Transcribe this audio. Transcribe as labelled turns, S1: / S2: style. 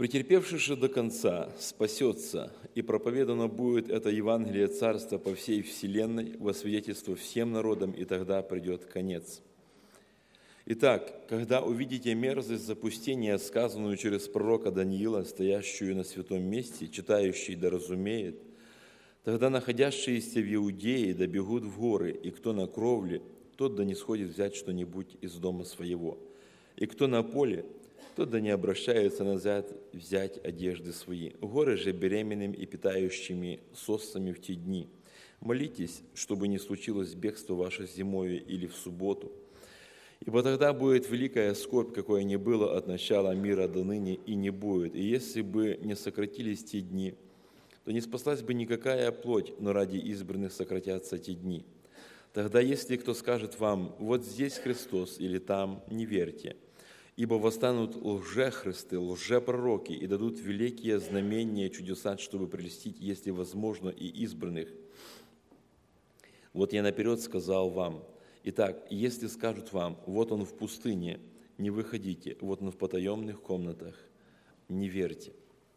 S1: Претерпевший же до конца спасется, и проповедано будет это Евангелие Царства по всей вселенной во свидетельство всем народам, и тогда придет конец. Итак, когда увидите мерзость запустения, сказанную через пророка Даниила, стоящую на святом месте, читающий да разумеет, тогда находящиеся в Иудее да бегут в горы, и кто на кровле, тот да не сходит взять что-нибудь из дома своего, и кто на поле, тот да не обращается назад взять одежды свои. Горы же беременным и питающими сосцами в те дни. Молитесь, чтобы не случилось бегство ваше зимою или в субботу. Ибо тогда будет великая скорбь, какое не было от начала мира до ныне, и не будет. И если бы не сократились те дни, то не спаслась бы никакая плоть, но ради избранных сократятся те дни. Тогда, если кто скажет вам, вот здесь Христос или там, не верьте, ибо восстанут лжехристы, лжепророки, и дадут великие знамения, чудеса, чтобы прельстить, если возможно, и избранных. Вот я наперед сказал вам. Итак, если скажут вам, вот он в пустыне, не выходите, вот он в потаенных комнатах, не верьте.